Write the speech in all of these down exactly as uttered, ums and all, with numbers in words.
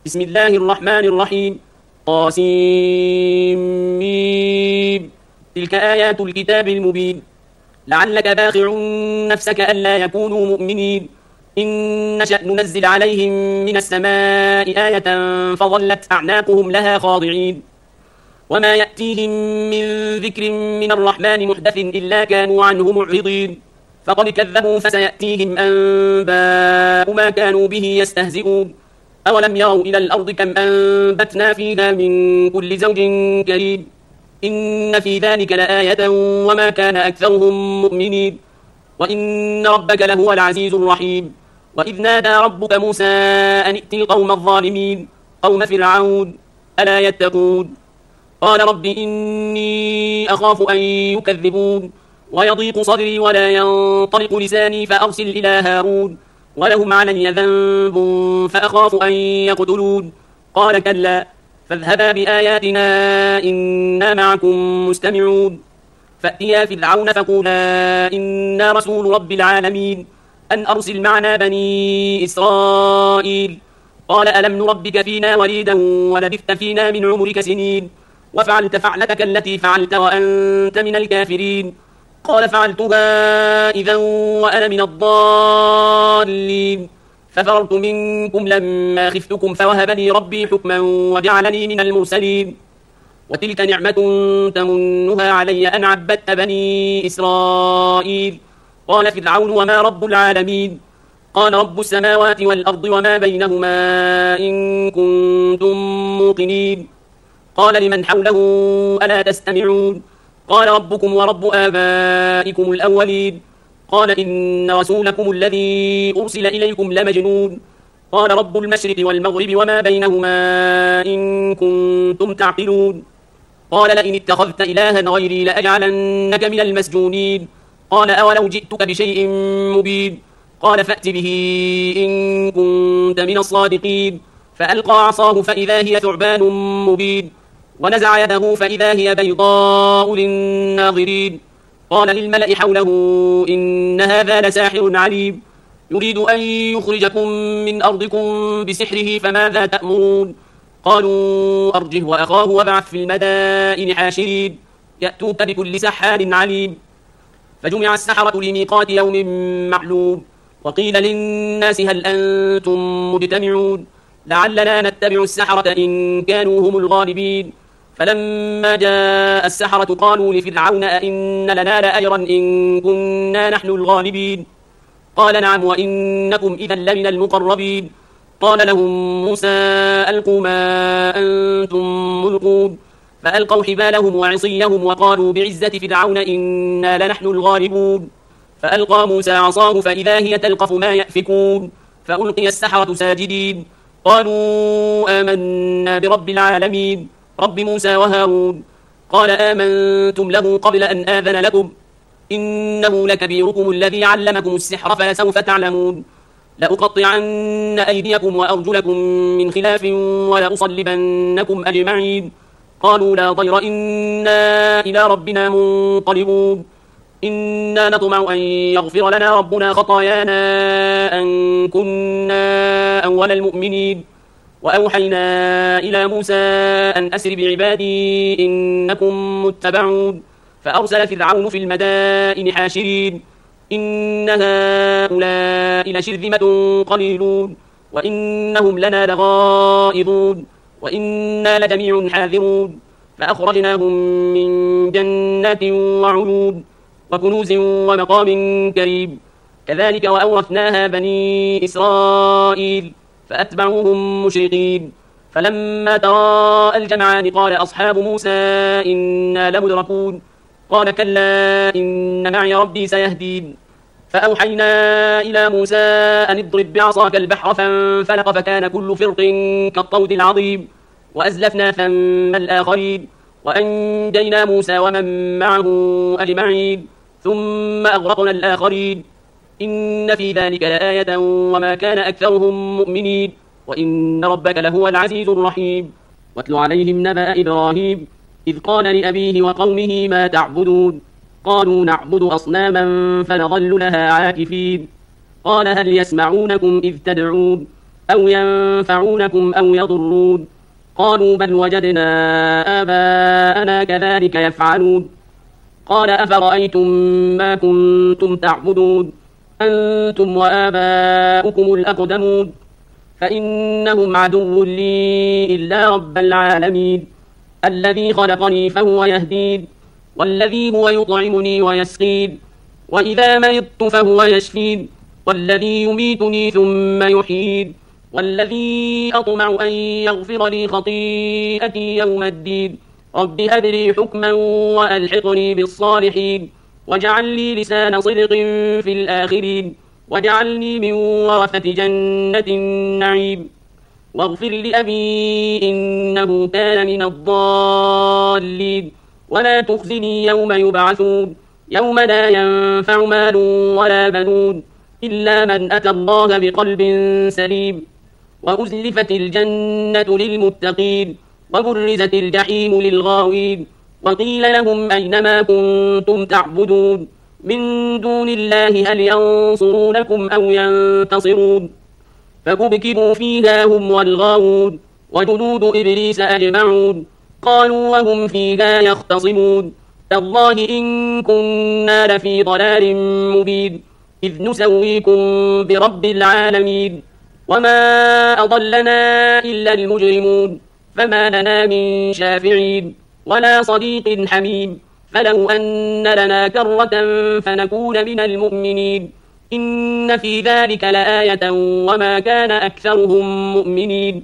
بسم الله الرحمن الرحيم. طاسيم. تلك آيات الكتاب المبين. لعلك باخع نفسك ألا يكونوا مؤمنين إن نشأ ننزل عليهم من السماء آية فظلت أعناقهم لها خاضعين وما يأتيهم من ذكر من الرحمن محدث إلا كانوا عنه معرضين فقد كذبوا فسيأتيهم أنباء ما كانوا به يستهزئون أولم يروا إلى الأرض كم أنبتنا فيها من كل زوج كريم إن في ذلك لآية وما كان أكثرهم مؤمنين وإن ربك لهو العزيز الرحيم. وإذ نادى ربك موسى أن ائت القوم الظالمين قوم فرعون ألا يتقون قال رب إني أخاف أن يكذبون ويضيق صدري ولا ينطلق لساني فأرسل إلى هارون ولهم علي ذنب فأخاف أن يقتلون قال كلا فاذهبا بآياتنا إنا معكم مستمعون فأتيا فرعون فقولا إنا رسول رب العالمين أن أرسل معنا بني إسرائيل قال ألم نربك فينا وليدا ولبثت فينا من عمرك سنين وفعلت فعلتك التي فعلت وأنت من الكافرين قال فعلتها إذا وأنا من الضالين ففررت منكم لما خفتكم فوهب لي ربي حكما وجعلني من المرسلين وتلك نعمة تمنها علي أن عبدت بني إسرائيل قال فرعون وما رب العالمين قال رب السماوات والأرض وما بينهما إن كنتم موقنين قال لمن حوله ألا تستمعون قال ربكم ورب آبائكم الأولين قال إن رسولكم الذي أرسل إليكم لمجنون قال رب المشرق والمغرب وما بينهما إن كنتم تعقلون قال لئن اتخذت إلها غيري لأجعلنك من المسجونين قال أولو جئتك بشيء مبين قال فأت به إن كنت من الصادقين فألقى عصاه فإذا هي ثعبان مبين ونزع يده فإذا هي بيضاء للناظرين قال للملأ حوله إن هذا لساحر عليم يريد أن يخرجكم من أرضكم بسحره فماذا تأمرون قالوا أرجه وأخاه وابعث في المدائن حاشرين يأتوك بكل سحار عليم فجمع السحرة لميقات يوم معلوم وقيل للناس هل أنتم مجتمعون لعلنا نتبع السحرة إن كانوا هم الغالبين فلما جاء السحرة قالوا لفرعون أئن لنا لأجرا إن كنا نحن الغالبين قال نعم وإنكم إذا لمن المقربين قال لهم موسى ألقوا ما أنتم ملقون فألقوا حبالهم وعصيهم وقالوا بعزة فرعون إنا لنحن الغالبون فألقى موسى عصاه فإذا هي تلقف ما يأفكون فألقي السحرة ساجدين قالوا آمنا برب العالمين رب موسى وهارون قال آمنتم له قبل أن آذن لكم إنه لكبيركم الذي علمكم السحر فلسوف تعلمون لأقطعن أيديكم وأرجلكم من خلاف ولأصلبنكم أجمعين قالوا لا ضير إنا إلى ربنا منقلبون إنا نطمع أن يغفر لنا ربنا خطايانا أن كنا أول المؤمنين وأوحينا إلى موسى أن أسر بعبادي إنكم متبعون فأرسل فرعون في المدائن حاشرين إن هؤلاء لشرذمة قليلون وإنهم لنا لغائظون وإنا لجميع حاذرون فأخرجناهم من جنات وعيون وكنوز ومقام كريم كذلك وأورثناها بني إسرائيل فأتبعوهم مشرقين فلما تراءى الجمعان قال أصحاب موسى إنا لمدركون قال كلا إن معي ربي سيهدين فأوحينا إلى موسى أن اضرب بعصاك البحر فانفلق فكان كل فرق كالطود العظيم وأزلفنا ثم الآخرين وأنجينا موسى ومن معه أجمعين ثم أغرقنا الآخرين إن في ذلك لآية وما كان أكثرهم مؤمنين وإن ربك لهو العزيز الرحيم واتل عليهم نبأ إبراهيم إذ قال لأبيه وقومه ما تعبدون قالوا نعبد أصناما فنظل لها عاكفين قال هل يسمعونكم إذ تدعون أو ينفعونكم أو يضرون قالوا بل وجدنا آباءنا كذلك يفعلون قال أفرأيتم ما كنتم تعبدون أنتم وآباؤكم الأقدمون فإنهم عدو لي إلا رب العالمين الذي خلقني فهو يهدين والذي هو يطعمني ويسقين وإذا مرضت فهو يشفين والذي يميتني ثم يحيين والذي أطمع أن يغفر لي خطيئتي يوم الدين رب هب لي حكما وألحقني بالصالحين واجعل لي لسان صدق في الآخرين واجعلني من ورثة جنة النعيم واغفر لأبي إنه كان من الضالين ولا تخزني يوم يبعثون يوم لا ينفع مال ولا بنون إلا من أتى الله بقلب سليم وأزلفت الجنة للمتقين وبرزت الجحيم للغاوين وقيل لهم أينما كنتم تعبدون من دون الله هل ينصرونكم أو ينتصرون فكبكبوا فيها هم والغاوون وجنود إبليس أجمعون قالوا وهم فيها يختصمون تالله إن كنا لفي ضلال مبين إذ نسويكم برب العالمين وما أضلنا إلا المجرمون فما لنا من شافعين ولا صديق حميم فلو أن لنا كرة فنكون من المؤمنين إن في ذلك لآية وما كان أكثرهم مؤمنين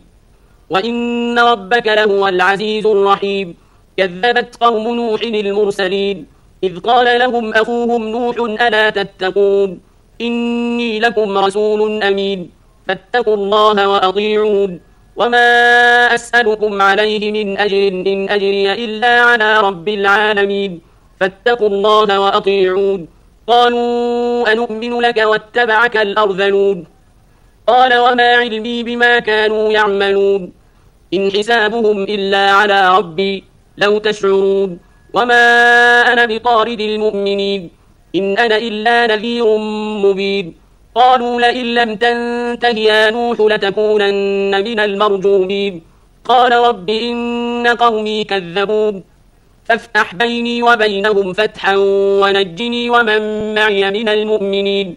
وإن ربك لهو العزيز الرحيم كذبت قوم نوح المرسلين إذ قال لهم أخوهم نوح ألا تتقون إني لكم رسول أمين فاتقوا الله وأطيعون وما أسألكم عليه من أجر إن أجري إلا على رب العالمين فاتقوا الله وأطيعون قالوا أنؤمن لك واتبعك الأرذلون قال وما علمي بما كانوا يعملون إن حسابهم إلا على ربي لو تشعرون وما أنا بطارد المؤمنين إن أنا إلا نذير مبين قالوا لئن لم تنته يا نوح لتكونن من المرجومين قال رب إن قومي كذبون فافتح بيني وبينهم فتحا ونجني ومن معي من المؤمنين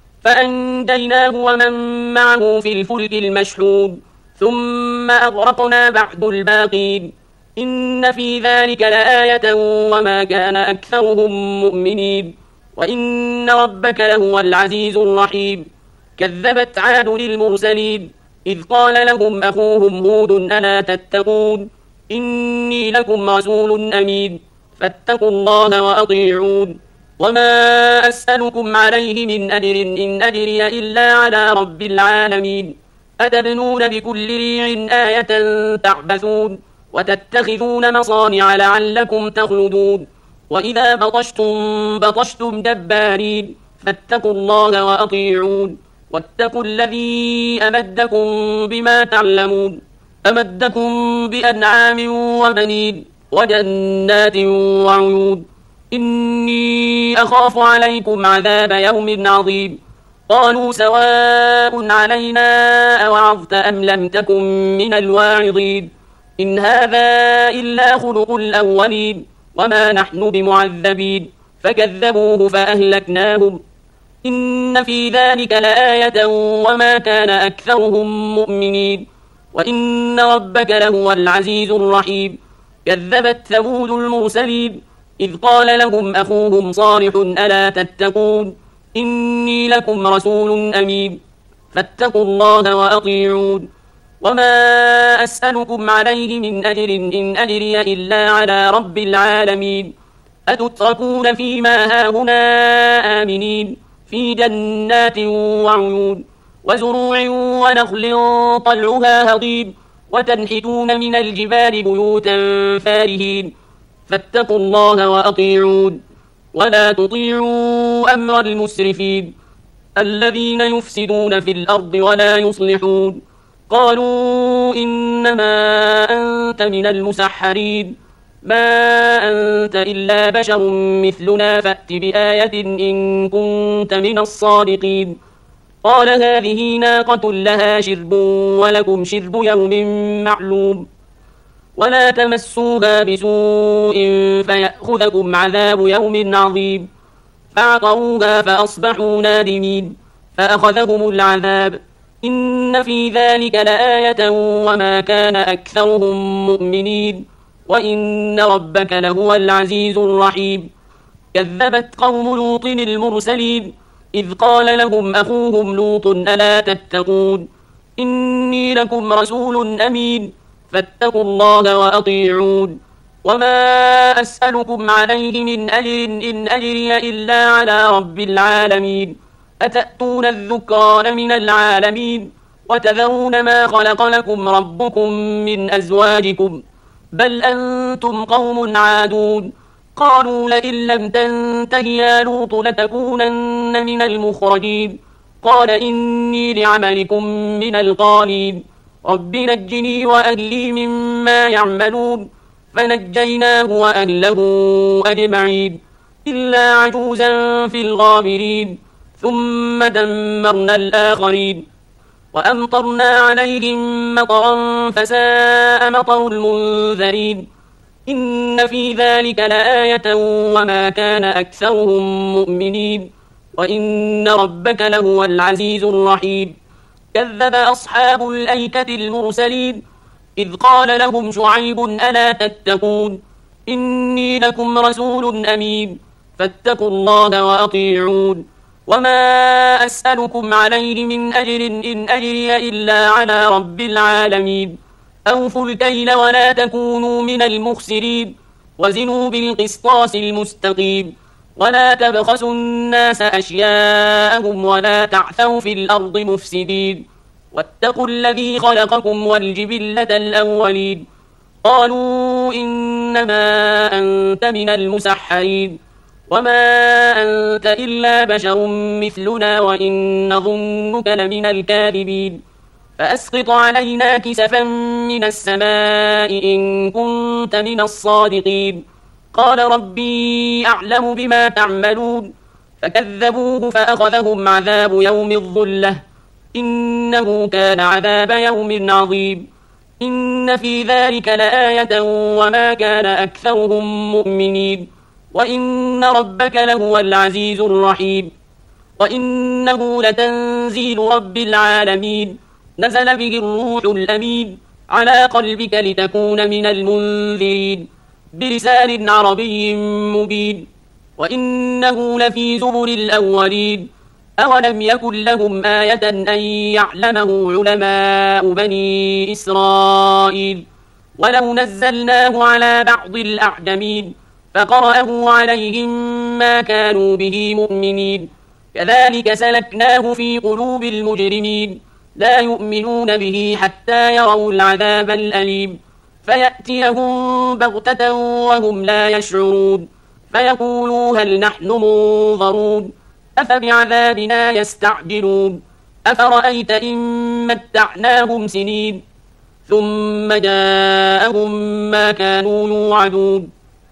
فأنجيناه ومن معه في الفلك المشحون ثم أغرقنا بعد الباقين إن في ذلك لآية وما كان أكثرهم مؤمنين وإن ربك لهو العزيز الرحيم كذبت عاد للمرسلين إذ قال لهم أخوهم هود ألا تتقون إني لكم رسول أمين فاتقوا الله وأطيعون وما أسألكم عليه من أجر إن أجري إلا على رب العالمين أتبنون بكل ريع آية تعبثون وتتخذون مصانع لعلكم تخلدون وإذا بطشتم بطشتم جبارين فاتقوا الله وأطيعون واتقوا الذي أمدكم بما تعلمون أمدكم بأنعام وبنين وجنات وعيون إني أخاف عليكم عذاب يوم عظيم قالوا سواء علينا أوعظت أم لم تكن من الواعظين إن هذا إلا خلق الأولين وما نحن بمعذبين فكذبوه فأهلكناهم إن في ذلك لآية وما كان أكثرهم مؤمنين وإن ربك لهو العزيز الرحيم كذبت ثمود المرسلين إذ قال لهم أخوهم صالح ألا تتقون إني لكم رسول أمين فاتقوا الله وأطيعون وما أسألكم عليه من أجر إن أجري إلا على رب العالمين أتتركون فيما هاهنا آمنين في جنات وعيون وزروع ونخل طلعها هضيم وتنحتون من الجبال بيوتا فارهين فاتقوا الله وأطيعون ولا تطيعوا أمر المسرفين الذين يفسدون في الأرض ولا يصلحون قالوا إنما أنت من المسحرين ما أنت إلا بشر مثلنا فأت بآية إن كنت من الصادقين قال هذه ناقة لها شرب ولكم شرب يوم معلوم ولا تمسوها بسوء فيأخذكم عذاب يوم عظيم فعقروها فأصبحوا نادمين فأخذهم العذاب إن في ذلك لآية وما كان أكثرهم مؤمنين وإن ربك لهو العزيز الرحيم كذبت قوم لوط المرسلين إذ قال لهم أخوهم لوط ألا تتقون إني لكم رسول أمين فاتقوا الله وأطيعون وما أسألكم عليه من أجر إن أجري إلا على رب العالمين أتأتون الذكران من العالمين وتذرون ما خلق لكم ربكم من أزواجكم بل أنتم قوم عادون قالوا لئن لم تنته يا لوط لتكونن من المخرجين قال إني لعملكم من القالين رب نجني وأهلي مما يعملون فنجيناه وأهله أجمعين إلا عجوزا في الغابرين ثم دمرنا الآخرين وأمطرنا عليهم مطرا فساء مطر المنذرين إن في ذلك لآية وما كان أكثرهم مؤمنين وإن ربك لهو العزيز الرحيم كذب أصحاب الأيكة المرسلين إذ قال لهم شعيب ألا تتقون إني لكم رسول أمين فاتقوا الله وأطيعون وما أسألكم عليه من أجر إن أجري إلا على رب العالمين أوفوا الكيل ولا تكونوا من المخسرين وزنوا بالقسطاس المستقيم ولا تبخسوا الناس أشياءهم ولا تعثوا في الأرض مفسدين واتقوا الذي خلقكم والجبلة الأولين قالوا إنما أنت من المسحرين وما أنت إلا بشر مثلنا وإن نظنك لمن الكاذبين فأسقط علينا كسفا من السماء إن كنت من الصادقين قال ربي أعلم بما تعملون فكذبوه فأخذهم عذاب يوم الظلة إنه كان عذاب يوم عظيم إن في ذلك لآية وما كان أكثرهم مؤمنين وإن ربك لهو العزيز الرحيم وإنه لتنزيل رب العالمين نزل به الروح الأمين على قلبك لتكون من المنذرين بلسان عربي مبين وإنه لفي زبر الأولين أولم يكن لهم آية أن يعلمه علماء بني إسرائيل ولو نزلناه على بعض الأعجمين فقرأه عليهم ما كانوا به مؤمنين كذلك سلكناه في قلوب المجرمين لا يؤمنون به حتى يروا العذاب الأليم فيأتيهم بغتة وهم لا يشعرون فيقولوا هل نحن منظرون أفبعذابنا يستعجلون أفرأيت إن متعناهم سنين ثم جاءهم ما كانوا يوعدون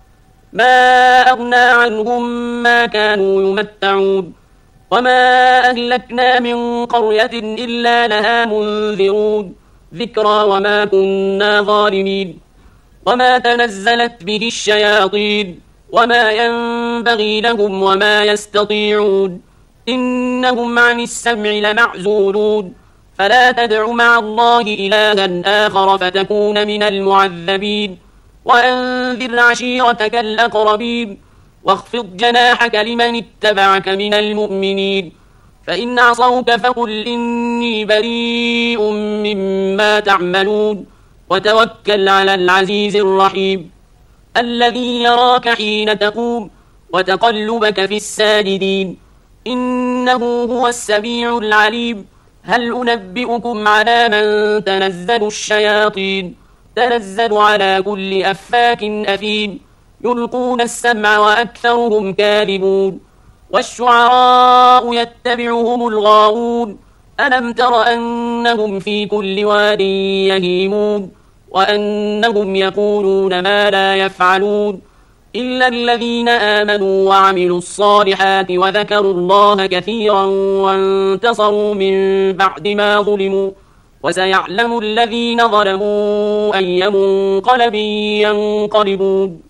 ما أغنى عنهم ما كانوا يمتعون وما أهلكنا من قرية إلا لها منذرون ذكرى وما كنا ظالمين وما تنزلت به الشياطين وما ينبغي لهم وما يستطيعون إنهم عن السمع لمعزولون فلا تدع مع الله إلها آخر فتكون من المعذبين وأنذر عشيرتك الأقربين واخفض جناحك لمن اتبعك من المؤمنين فإن عصوك فقل إني بريء مما تعملون وتوكل على العزيز الرحيم الذي يراك حين تقوم وتقلبك في الساجدين إنه هو السميع العليم هل أنبئكم على من تنزل الشياطين تنزل على كل أفاك أثيم يلقون السمع وأكثرهم كاذبون والشعراء يتبعهم الغاوون ألم تر أنهم في كل واد يهيمون وأنهم يقولون ما لا يفعلون إلا الذين آمنوا وعملوا الصالحات وذكروا الله كثيرا وانتصروا من بعد ما ظلموا وسيعلم الذين ظلموا أي منقلب ينقلبون.